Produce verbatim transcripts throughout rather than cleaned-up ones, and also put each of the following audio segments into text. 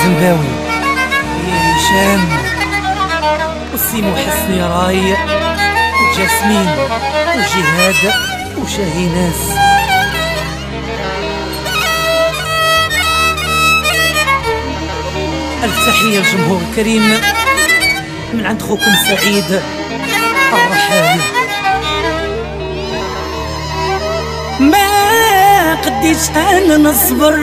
الزنباوي يا هشام وسيمو حسني راي وجاسمين وجهاد وشاهيناس. ألف تحية للجمهور الكريم من عند خوكم سعيد الرحالي. ما قديش أنا نصبر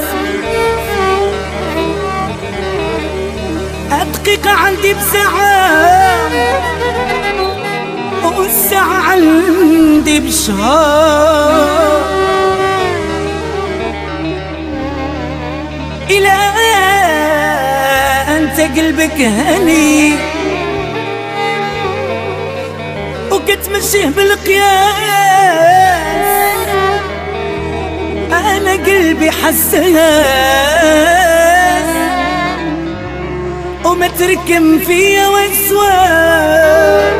الدقيقة عندي بساعة والساعة عندي بشهر. إلى أنت قلبك هني وكتمشيه بالقياس، أنا قلبي حساس وما تركم فيا وسواس.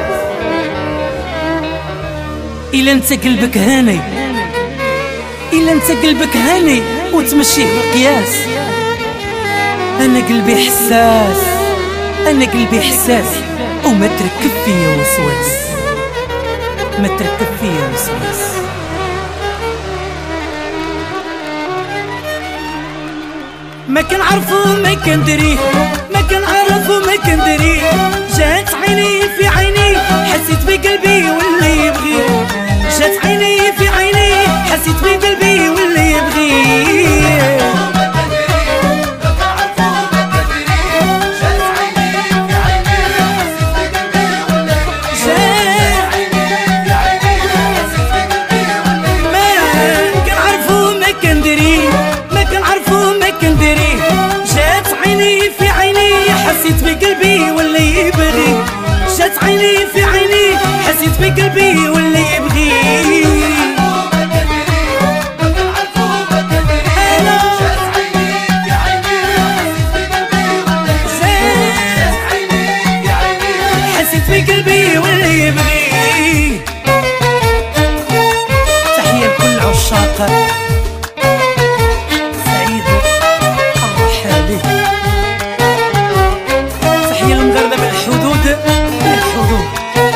إلا انت قلبك هاني إلا انت قلبك هاني وتمشيه بالقياس، أنا قلبي حساس أنا قلبي حساس وما تركب فيا وسواس ما تركب فيا وسواس. ما كنعرفو ما كندريه ما كنعرفو ما كندريه، جات عيني في عيني حسيت بقلبي واللي يبغي، جات عيني في عيني حسيت بقلبي واللي يبغي. حسيت بقلبي واللي يبغي، جات عيني في عيني حسيت بقلبي واللي يبغي. حسيت بقلبي واللي يبغي. تحية لكل عشاق سعيد الرحالي. تحية للمغاربة بالحدود بالحدود.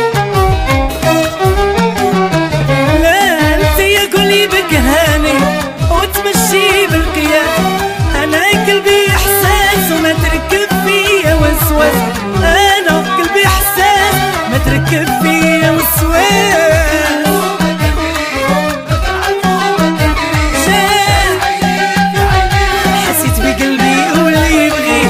لا انت يا قولي بك هاني وتمشي بالقياس، انا قلبي احساس وما تركب فيا وسواس، انا قلبي احساس ما تركب فيا وسواس. حسيت بقلبي واللي يبغي.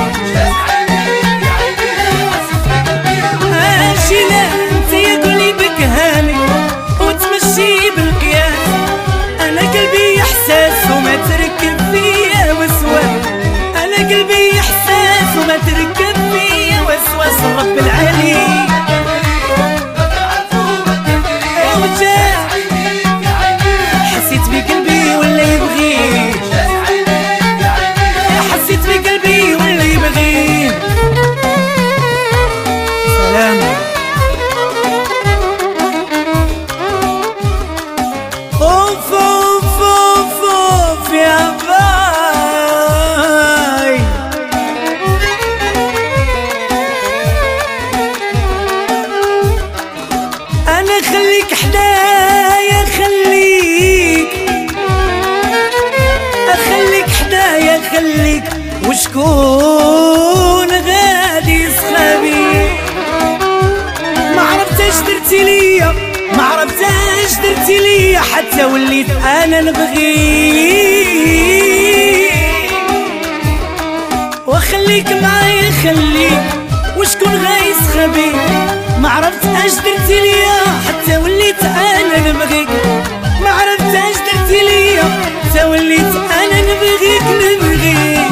انت يا قولي بك هاني وتمشي بالقياس، انا قلبي احساس وما تركب فيا وسواس، انا قلبي احساس وما تركب فيا وسواس. رب العالي حسيت بقلبي ولا يبغي، حسيت بقلبي ولا يبغي. سلام. اوف اوف اوف اوف يا باي. انا خليك حدايا خليك اخليك حدايا خليك، وشكون غادي يصحابي. ما عرفتاش درتي ليا ما عرفتاش درتي ليا حتى وليت انا نبغيك. وخليك معايا خليك، وشكون غيسخبي. ما عرفتاش درتي ليا حتى وليت انا نبغيك، ما عرفتاش درتي ليا حتى وليت انا نبغيك نبغيك.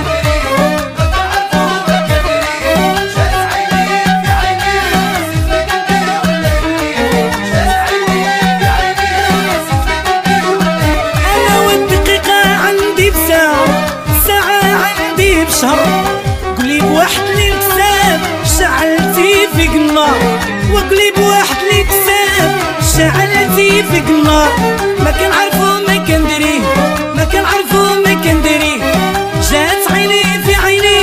شهر قولي بواحد اللي كساب شعلتي في النار، وقولي بواحد اللي كساب شعلتي في النار. ما كنعرفو ما كندريه ما كنعرفو ما كندريه، جات عيني في عيني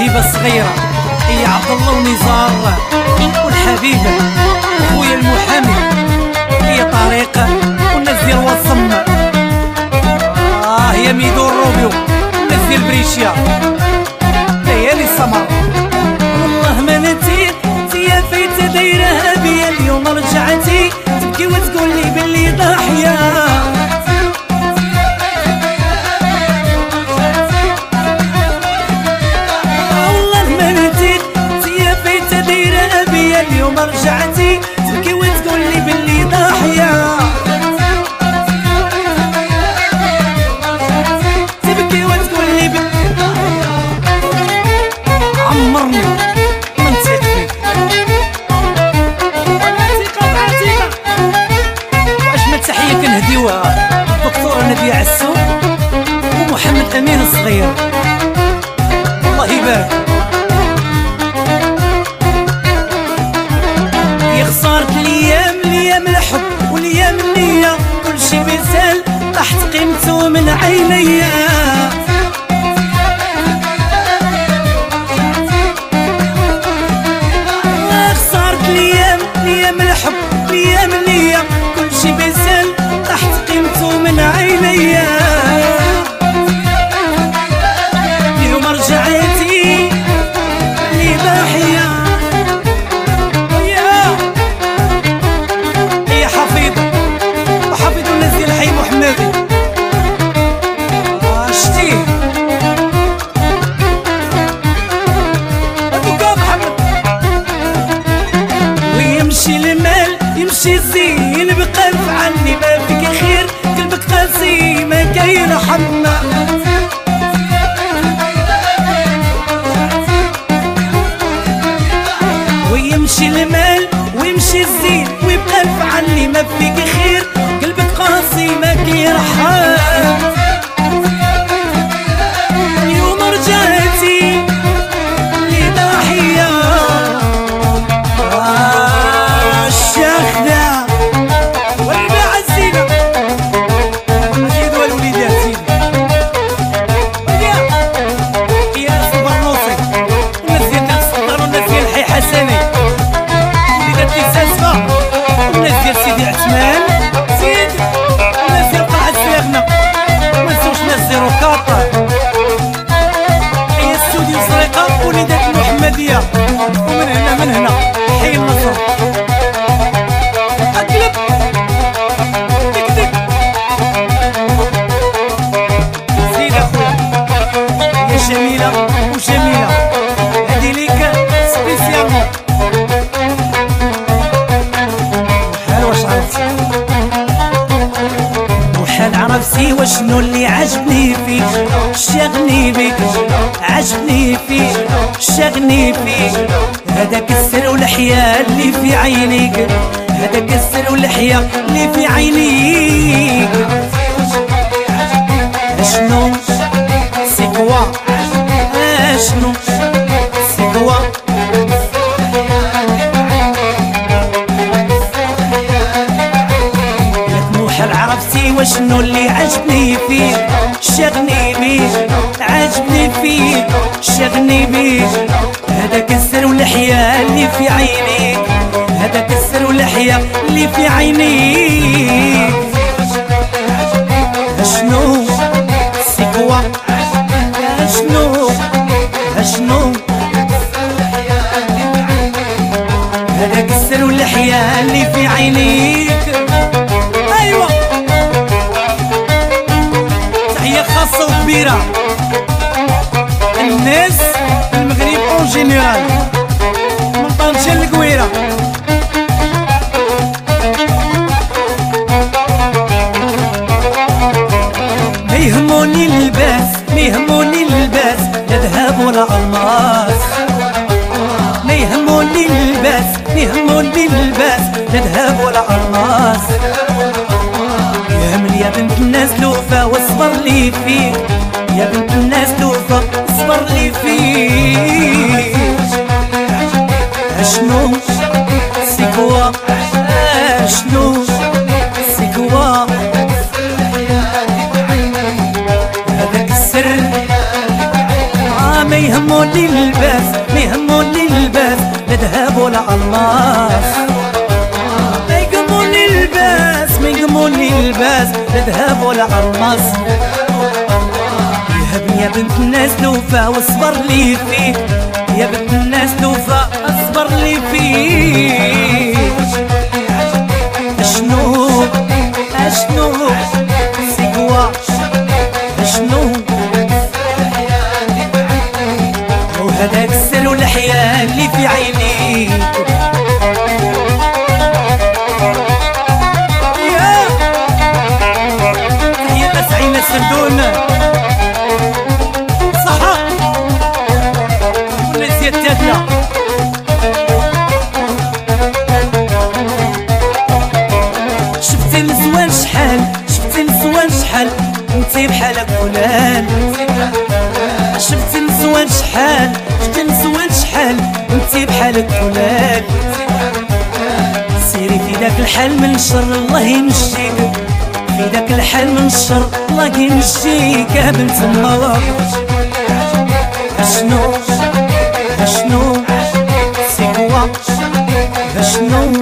حبيبه الصغيره هي عبد الله ونزار والحبيبه خويا المحامي هي طريقه والناس ديال وصم اه هي ميدو الروبيو والناس ديال بريشيا هي لي السمر والله ما نتيت يا فايته دايرها بيا اليوم رجعتي تبكي وتقول لي باللي ضاحيه اليوم رجعتي تبكي وتقول لي باللي ضاحيه تبكي وتقول لي باللي ضاحيه عمرني ما نثق فيك عتيقه عتيقه واجمل تحيه كنهديوها الدكتوره نبيه عسو ومحمد امين الصغير الله يبارك خسارت الايام الايام الحب والايام النيه كل شي بيسال طاحت قيمته من عينيا خسارت الايام الايام الحب الايام النيه كل شي بيسال طاحت قيمته من عينيا اليوم رجعتي اللي ضاحيه يمشي الزين بقلب عني ما فيك خير قلبك قاسي ما كاين رحمة ويمشي المال ويمشي الزين وبقلب عني ما فيك خير قلبك قاسي ما كاين رحمة اليوم رجعتي اللي ضاحية ومن هنا من هنا حي النصر اقلب دك دك زيد اخويا يا جميله وجميله هادي ليك سبيسيالمون وحال واش عرفتي وحال عرفتي وشنو اللي عجبني فيك شاغني بيك عجبني فيك شاغني فيك هداك السر والحياة اللي في عينيك هداك السر والحياة اللي في عينيك اشنو سيكوا اشنو سيكوا يا طموح عرفتي وشنو اللي عجبني فيك شاغني بيك عجبني فيك شاغني بيك هداك السر والحياة اللي في عينيك هداك السر والحياة اللي في عينيك اشنو سيكوا اشنو اشنو هداك السر والحياة اللي في عينيك ايوه تحية خاصة وكبيرة الناس المغرب اون جينيرال من طنجة للقويرة ما يهموني اللباس ما يهموني اللباس لا ذهب ولا الماس ما يهموني اللباس ما يهموني اللباس لا ذهب ولا الماس يا من يا بنت الناس لوفا واصبر لي فيك يا بنت الناس لوفا اصبر لي فيك اشنو سيكوا اشنو سيكوا هذاك السر آه ما يهموني البال يلبس لا ذهب ولا الماس. يا ابني يا بنت الناس لوفا واصبر لي فيه، يا بنت الناس لوفا اصبر لي فيه. اشنو اشنو سيكوا اشنو وهداك السر والحياة اللي في عينيك. يا تحية لسعينا السندون صحة والناس تاتنا. شفت النسوان شحال شفت النسوان شحال انتي بحالك فلان. شفت النسوان شحال شفت النسوان شحال انتي بحالك فلان. سيري في داك الحال من الشر الله يمشيك، في داك الحال من الشر الله يمشيك يا بنت الله. اشنو اشنو سيكوا اشنو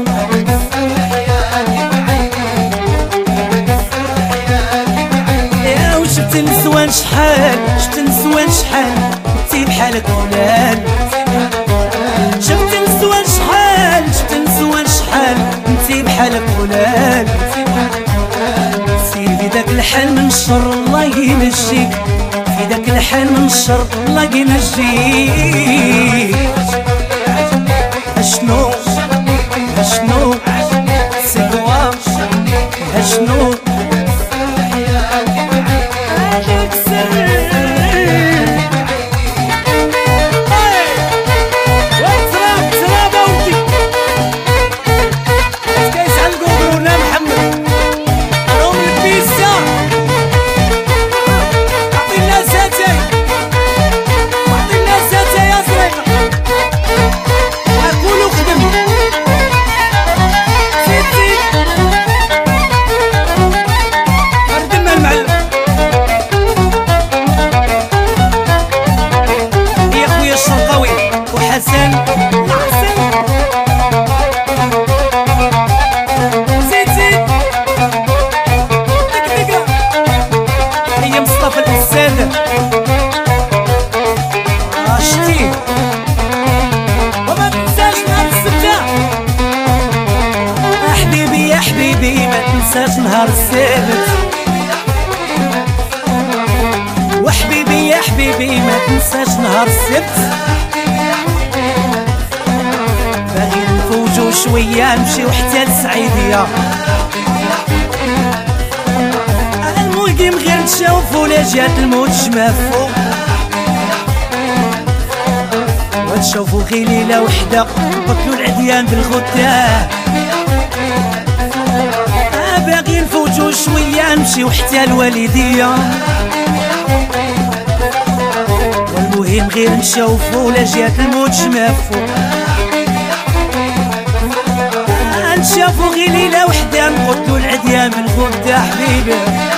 يا وشفت النسوان شحال شفت النسوان شحال انتي بحالك فلان. شفت النسوان شحال شفت النسوان شحال انتي بحالك فلان. سير في داك الحال من الشر الله ينجيك، في داك الحال من الشر الله ينجيك. اشنو اشنو سيكوا اشنو نهار السبت. وحبيبي يا حبيبي ما تنساش نهار السبت. باغي نفوجو شوية نمشيو حتى لسعيدية. المهم غير نتشوفو لا جات الموت شمافو، وتشوفو غير ليلة وحدة نقتلو العديان بالغداه. باغي نفوتو شوية نمشيو حتى الوالدية. والمهم غير نشوفو لا جات الموت شمافو. نشوفو غير ليلة وحدة نقتلو العديان بالغدة. حبيبي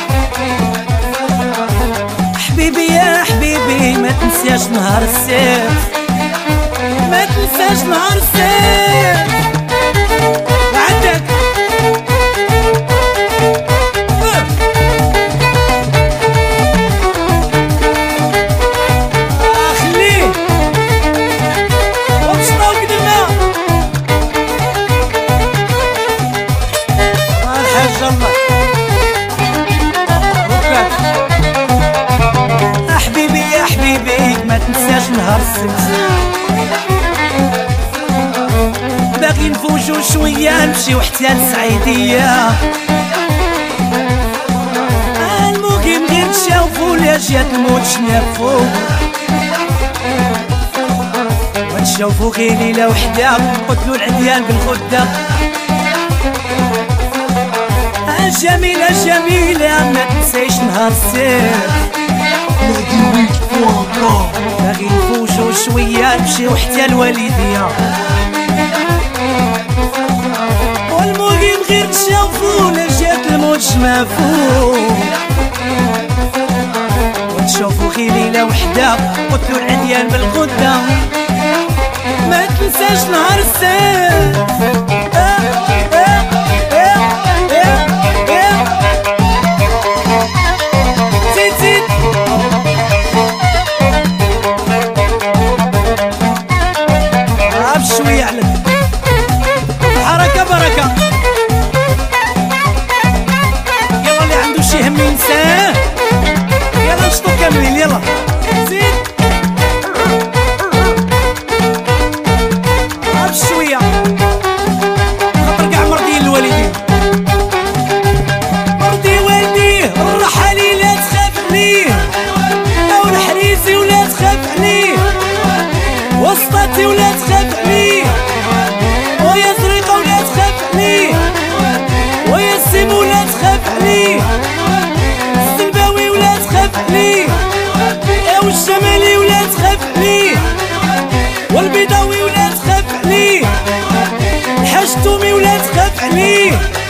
حبيبي يا حبيبي ما تنساش نهار السبت، ما تنساش نهار السبت. عندك حبيبي يا حبيبي ما تنساش نهار السبت. باغي نفوجو شوية نمشيو حتى لسعيدية. المهم غير نشوفو لا جات الموت شنافو، ونشوفو غير ليلة وحدة نقتلو العديان بالغدة. جميلة جميلة ما تنسيش نهار السبت. باغي نفوجو شوية نمشيو حتى الوالدية. والمهم غير تشوفو لا جات الموت شمافو، ونشوفو غير ليلة وحدة قتلو العديان بالغدة. ما تنساش نهار السبت. شتومي ولا تخاف عليه